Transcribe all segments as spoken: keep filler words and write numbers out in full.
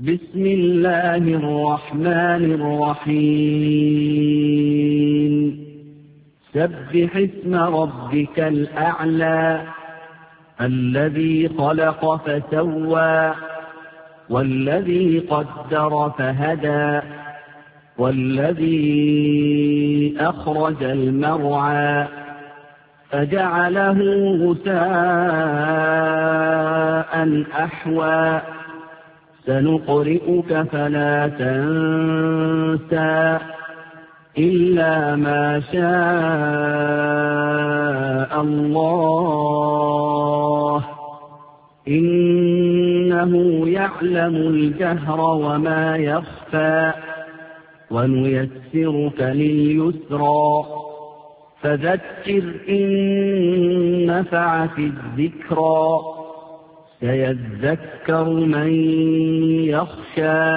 بسم الله الرحمن الرحيم سبح اسم ربك الأعلى الذي خلق فسوى والذي قدر فهدى والذي أخرج المرعى فجعله غثاء أحوى سنقرئك فلا تنسى إلا ما شاء الله إنه يعلم الجهر وما يخفى ونيسرك لليسرى فذكر إن نفعت الذكرى سيذكر من يخشى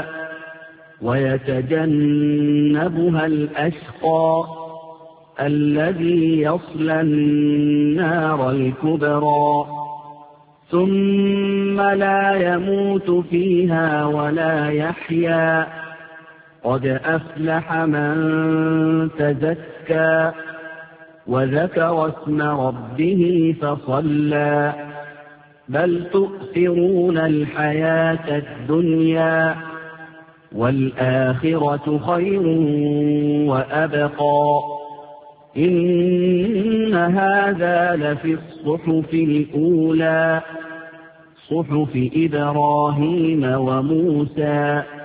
ويتجنبها الأشقى الذي يصلى النار الكبرى ثم لا يموت فيها ولا يحيا قد أفلح من تزكى وذكر اسم ربه فصلى بل تؤثرون الحياة الدنيا والآخرة خير وأبقى إن هذا لفي الصحف الأولى صحف إبراهيم وموسى